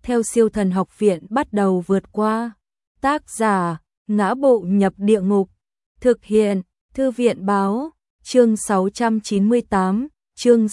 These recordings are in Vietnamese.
theo Siêu Thần Học Viện bắt đầu vượt qua. Tác giả: Ngã Bộ Nhập Địa Ngục. Thực hiện: Thư viện báo. Chương 698, chương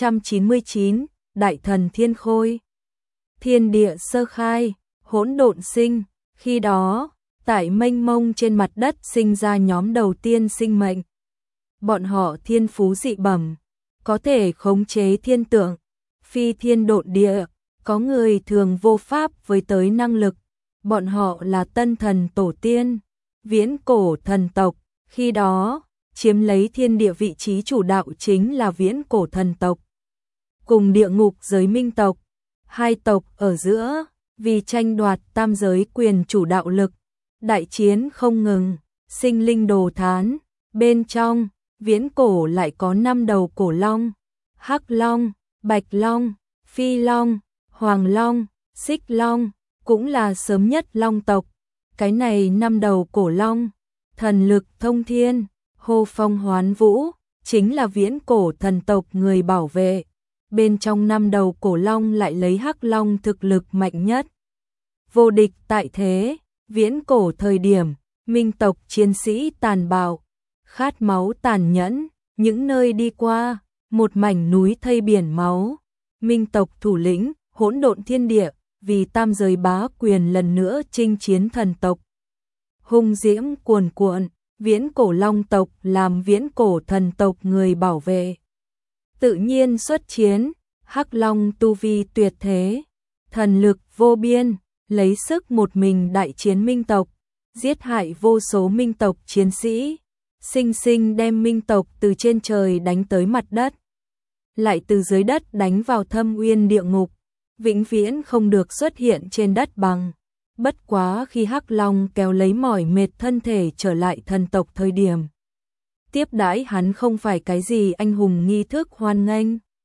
699, Đại Thần Thiên Khôi. Thiên địa sơ khai, hỗn độn sinh. Khi đó, tại mênh mông trên mặt đất sinh ra nhóm đầu tiên sinh mệnh. Bọn họ thiên phú dị bẩm, có thể khống chế thiên tượng, phi thiên độn địa, có người thường vô pháp với tới năng lực. Bọn họ là tân thần tổ tiên, viễn cổ thần tộc. Khi đó, chiếm lấy thiên địa vị trí chủ đạo chính là viễn cổ thần tộc. Cùng địa ngục giới minh tộc, hai tộc ở giữa, vì tranh đoạt tam giới quyền chủ đạo lực, đại chiến không ngừng, sinh linh đồ thán. Bên trong, viễn cổ lại có 5 đầu cổ long: Hắc Long, Bạch Long, Phi Long, Hoàng Long, Xích Long, cũng là sớm nhất long tộc. Cái này 5 đầu cổ long, thần lực thông thiên, hô phong hoán vũ, chính là viễn cổ thần tộc người bảo vệ. Bên trong 5 đầu cổ long lại lấy Hắc Long thực lực mạnh nhất, vô địch tại thế. Viễn cổ thời điểm, minh tộc chiến sĩ tàn bạo, khát máu tàn nhẫn, những nơi đi qua, một mảnh núi thây biển máu. Minh tộc thủ lĩnh, hỗn độn thiên địa, vì tam giới bá quyền lần nữa chinh chiến thần tộc. Hung diễm cuồn cuộn, viễn cổ long tộc làm viễn cổ thần tộc người bảo vệ. Tự nhiên xuất chiến, Hắc Long tu vi tuyệt thế, thần lực vô biên, lấy sức một mình đại chiến minh tộc, giết hại vô số minh tộc chiến sĩ, sinh sinh đem minh tộc từ trên trời đánh tới mặt đất, lại từ dưới đất đánh vào thâm uyên địa ngục, vĩnh viễn không được xuất hiện trên đất bằng. Bất quá khi Hắc Long kéo lấy mỏi mệt thân thể trở lại thần tộc thời điểm, tiếp đãi hắn không phải cái gì anh hùng nghi thức hoan nghênh,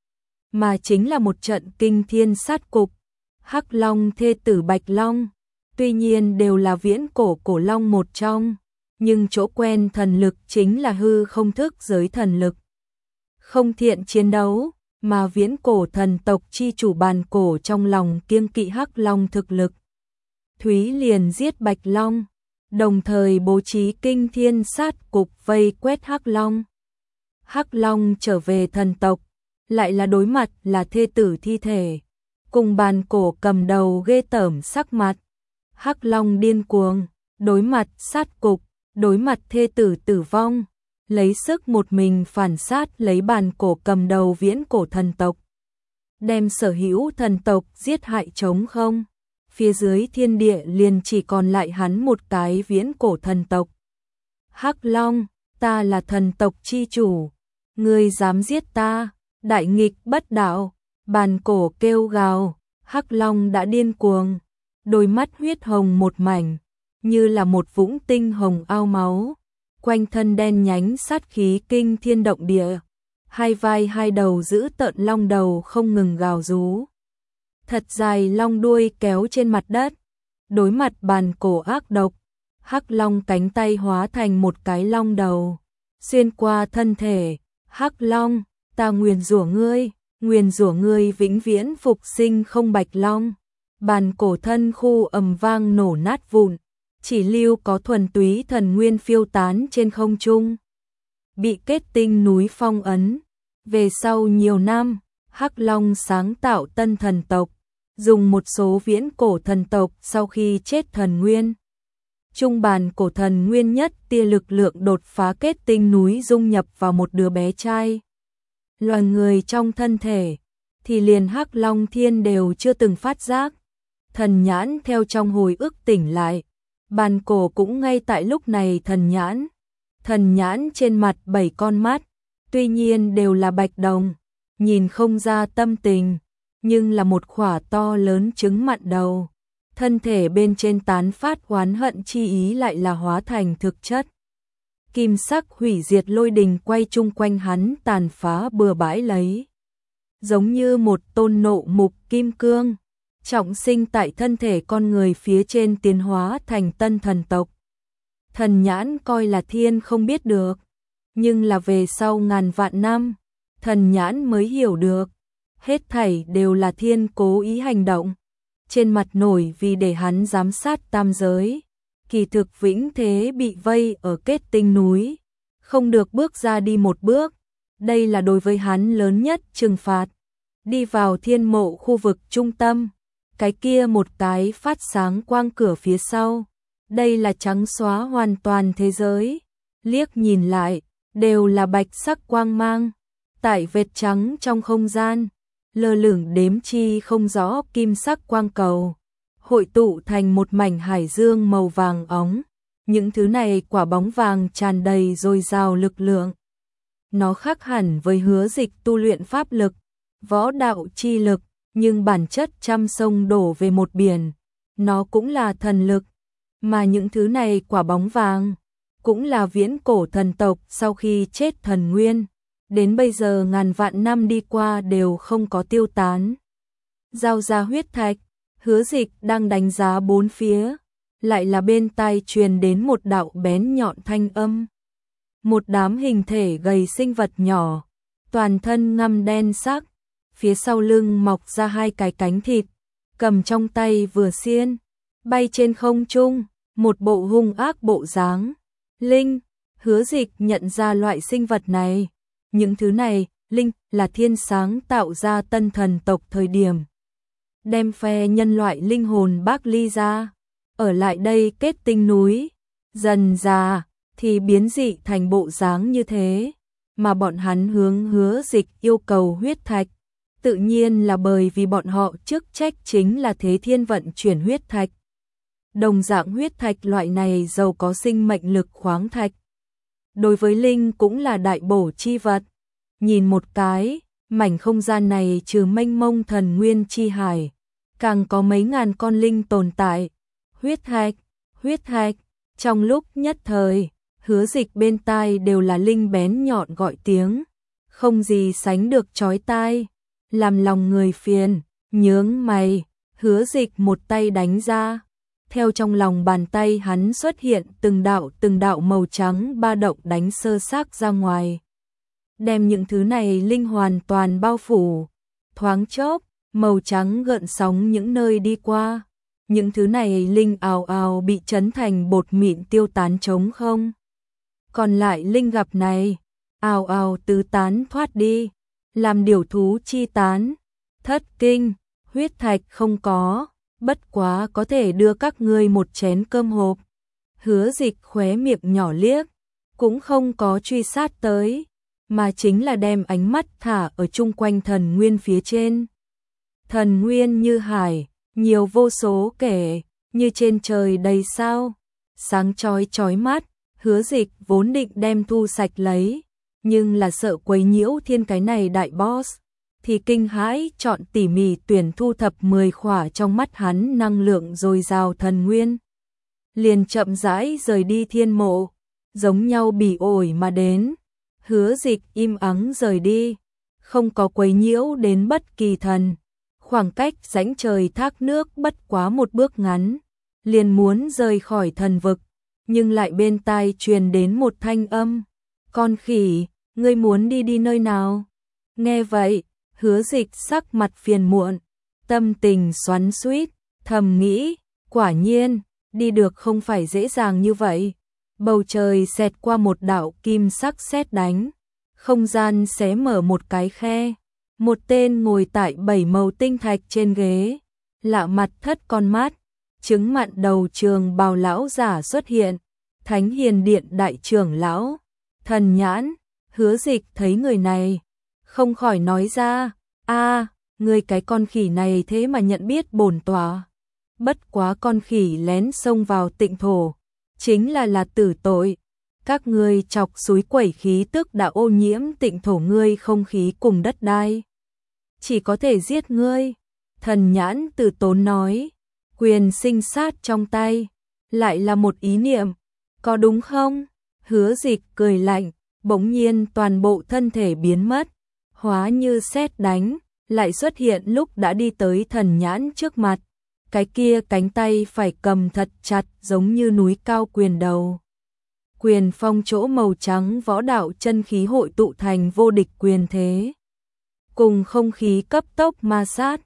mà chính là một trận kinh thiên sát cục. Hắc Long thê tử Bạch Long, tuy nhiên đều là viễn cổ cổ long một trong, nhưng chỗ quen thần lực chính là hư không thức giới thần lực. Không thiện chiến đấu, mà viễn cổ thần tộc chi chủ bàn cổ trong lòng kiêng kỵ Hắc Long thực lực. Thúy liền giết Bạch Long, đồng thời bố trí kinh thiên sát cục vây quét Hắc Long. Hắc Long trở về thần tộc, lại là đối mặt là thê tử thi thể, cùng bàn cổ cầm đầu ghê tởm sắc mặt. Hắc Long điên cuồng, đối mặt sát cục, đối mặt thê tử tử vong, lấy sức một mình phản sát lấy bàn cổ cầm đầu viễn cổ thần tộc, đem sở hữu thần tộc giết hại trống không. Phía dưới thiên địa liền chỉ còn lại hắn một cái viễn cổ thần tộc. Hắc Long, ta là thần tộc chi chủ, ngươi dám giết ta, đại nghịch bất đạo. Bàn cổ kêu gào, Hắc Long đã điên cuồng, đôi mắt huyết hồng một mảnh, như là một vũng tinh hồng ao máu, quanh thân đen nhánh sát khí kinh thiên động địa, hai vai hai đầu giữ tợn long đầu không ngừng gào rú. Thật dài long đuôi kéo trên mặt đất, đối mặt bàn cổ ác độc, Hắc Long cánh tay hóa thành một cái long đầu, xuyên qua thân thể. Hắc Long, ta nguyền rủa ngươi vĩnh viễn phục sinh không. Bạch Long, bàn cổ thân khu ầm vang nổ nát vụn, chỉ lưu có thuần túy thần nguyên phiêu tán trên không trung, bị kết tinh núi phong ấn. Về sau nhiều năm, Hắc Long sáng tạo tân thần tộc, dùng một số viễn cổ thần tộc sau khi chết thần nguyên. Trung bàn cổ thần nguyên nhất tia lực lượng đột phá kết tinh núi dung nhập vào một đứa bé trai. Loài người trong thân thể, thì liền Hắc Long Thiên đều chưa từng phát giác. Thần nhãn theo trong hồi ức tỉnh lại, bàn cổ cũng ngay tại lúc này thần nhãn trên mặt 7 con mắt, tuy nhiên đều là bạch đồng, nhìn không ra tâm tình, nhưng là một khỏa to lớn trứng mặn đầu. Thân thể bên trên tán phát oán hận chi ý lại là hóa thành thực chất. Kim sắc hủy diệt lôi đình quay chung quanh hắn tàn phá bừa bãi lấy, giống như một tôn nộ mục kim cương, trọng sinh tại thân thể con người phía trên tiến hóa thành tân thần tộc. Thần nhãn coi là thiên không biết được, nhưng là về sau ngàn vạn năm, thần nhãn mới hiểu được, hết thảy đều là thiên cố ý hành động. trên mặt nổi vì để hắn giám sát tam giới. Kỳ thực vĩnh thế bị vây ở kết tinh núi, không được bước ra đi một bước. Đây là đối với hắn lớn nhất trừng phạt. Đi vào thiên mộ khu vực trung tâm, cái kia một cái phát sáng quang cửa phía sau. Đây là trắng xóa hoàn toàn thế giới. Liếc nhìn lại, đều là bạch sắc quang mang. Tại vệt trắng trong không gian, lơ lửng đếm chi không rõ kim sắc quang cầu, hội tụ thành một mảnh hải dương màu vàng óng. Những thứ này quả bóng vàng tràn đầy dồi dào lực lượng. Nó khác hẳn với Hứa Dịch tu luyện pháp lực, võ đạo chi lực, nhưng bản chất trăm sông đổ về một biển, nó cũng là thần lực. Mà những thứ này quả bóng vàng, cũng là viễn cổ thần tộc sau khi chết thần nguyên. Đến bây giờ ngàn vạn năm đi qua đều không có tiêu tán. Giao ra huyết thạch, Hứa Dịch đang đánh giá bốn phía, lại là bên tai truyền đến một đạo bén nhọn thanh âm. Một đám hình thể gầy sinh vật nhỏ, toàn thân ngăm đen sắc, phía sau lưng mọc ra hai cái cánh thịt, cầm trong tay vừa xiên, bay trên không trung, một bộ hung ác bộ dáng. Linh, Hứa Dịch nhận ra loại sinh vật này. Những thứ này, Linh, là thiên sáng tạo ra tân thần tộc thời điểm. Đem phe nhân loại linh hồn bác ly ra, ở lại đây kết tinh núi, dần già thì biến dị thành bộ dáng như thế. Mà bọn hắn hướng Hứa Dịch yêu cầu huyết thạch, tự nhiên là bởi vì bọn họ chức trách chính là thế thiên vận chuyển huyết thạch. Đồng dạng huyết thạch loại này giàu có sinh mệnh lực khoáng thạch, đối với Linh cũng là đại bổ chi vật. Nhìn một cái, mảnh không gian này trừ mênh mông thần nguyên chi hải, càng có mấy ngàn con linh tồn tại. Huyết thạch, trong lúc nhất thời, Hứa Dịch bên tai đều là linh bén nhọn gọi tiếng, không gì sánh được chói tai, làm lòng người phiền. Nhướng mày, Hứa Dịch một tay đánh ra, theo trong lòng bàn tay hắn xuất hiện từng đạo màu trắng ba động đánh sơ xác ra ngoài, đem những thứ này linh hoàn toàn bao phủ. Thoáng chốc, màu trắng gợn sóng những nơi đi qua, những thứ này linh ào ào bị chấn thành bột mịn tiêu tán trống không. Còn lại linh gặp này, ào ào tứ tán thoát đi, làm điểu thú chi tán. Thất kinh, huyết thạch không có, bất quá có thể đưa các ngươi một chén cơm hộp. Hứa Dịch khóe miệng nhỏ liếc, cũng không có truy sát tới, mà chính là đem ánh mắt thả ở chung quanh thần nguyên phía trên. Thần nguyên như hải, nhiều vô số kể, như trên trời đầy sao, sáng chói chói mắt. Hứa Dịch vốn định đem thu sạch lấy, nhưng là sợ quấy nhiễu thiên cái này đại boss, thì kinh hãi chọn tỉ mỉ tuyển thu thập 10 khỏa trong mắt hắn năng lượng dồi dào thần nguyên. Liền chậm rãi rời đi thiên mộ, giống nhau bỉ ổi mà đến. Hứa Dịch im ắng rời đi, không có quấy nhiễu đến bất kỳ thần. Khoảng cách rãnh trời thác nước bất quá một bước ngắn, liền muốn rời khỏi thần vực, nhưng lại bên tai truyền đến một thanh âm. Con khỉ, ngươi muốn đi nơi nào? Nghe vậy, Hứa Dịch sắc mặt phiền muộn, tâm tình xoắn xuýt, thầm nghĩ, quả nhiên, đi được không phải dễ dàng như vậy. Bầu trời xẹt qua một đạo kim sắc sét đánh, không gian xé mở một cái khe, một tên ngồi tại 7 màu tinh thạch trên ghế, lạ mặt thất con mắt, trứng mặn đầu trường bào lão giả xuất hiện. Thánh Hiền Điện đại trưởng lão, Thần Nhãn. Hứa Dịch thấy người này, không khỏi nói ra, ngươi cái con khỉ này thế mà nhận biết bổn tọa. Bất quá con khỉ lén xông vào tịnh thổ, chính là tử tội. Các ngươi chọc xúi quẩy khí tức đã ô nhiễm tịnh thổ ngươi không khí cùng đất đai, chỉ có thể giết ngươi. Thần Nhãn từ tốn nói, quyền sinh sát trong tay, lại là một ý niệm, có đúng không? Hứa Dịch cười lạnh, bỗng nhiên toàn bộ thân thể biến mất, hóa như sét đánh, lại xuất hiện lúc đã đi tới Thần Nhãn trước mặt. Cái kia cánh tay phải cầm thật chặt giống như núi cao quyền đầu. Quyền phong chỗ màu trắng võ đạo chân khí hội tụ thành vô địch quyền thế, cùng không khí cấp tốc ma sát.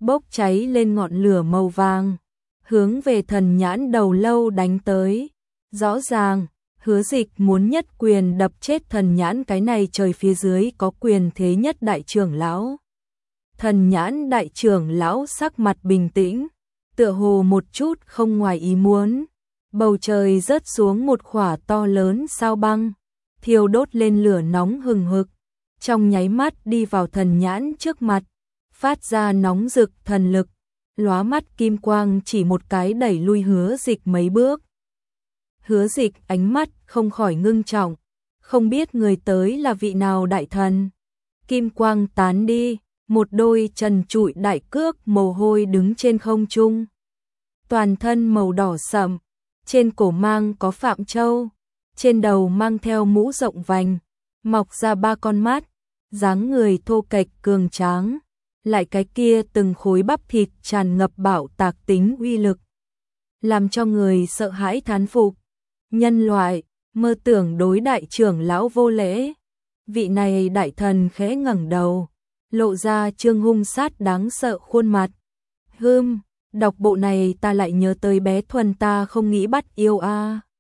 bốc cháy lên ngọn lửa màu vàng, hướng về Thần Nhãn đầu lâu đánh tới. Rõ ràng, Hứa Dịch muốn nhất quyền đập chết Thần Nhãn, cái này trời phía dưới có quyền thế nhất đại trưởng lão. Thần Nhãn đại trưởng lão sắc mặt bình tĩnh, tựa hồ một chút không ngoài ý muốn. Bầu trời rớt xuống một quả to lớn sao băng, thiêu đốt lên lửa nóng hừng hực, trong nháy mắt đi vào Thần Nhãn trước mặt, phát ra nóng rực thần lực, lóa mắt kim quang chỉ một cái đẩy lui Hứa Dịch mấy bước. Hứa Dịch ánh mắt không khỏi ngưng trọng, không biết người tới là vị nào đại thần. Kim quang tán đi, một đôi trần trụi đại cước mồ hôi đứng trên không trung. Toàn thân màu đỏ sậm, trên cổ mang có phạm châu, trên đầu mang theo mũ rộng vành, mọc ra 3 con mắt, dáng người thô kệch cường tráng, lại cái kia từng khối bắp thịt tràn ngập bạo tạc tính uy lực, làm cho người sợ hãi thán phục. Nhân loại, mơ tưởng đối đại trưởng lão vô lễ. Vị này đại thần khẽ ngẩng đầu, lộ ra trương hung sát đáng sợ khuôn mặt. Đọc bộ này ta lại nhớ tới bé Thuần ta không nghĩ bắt yêu a.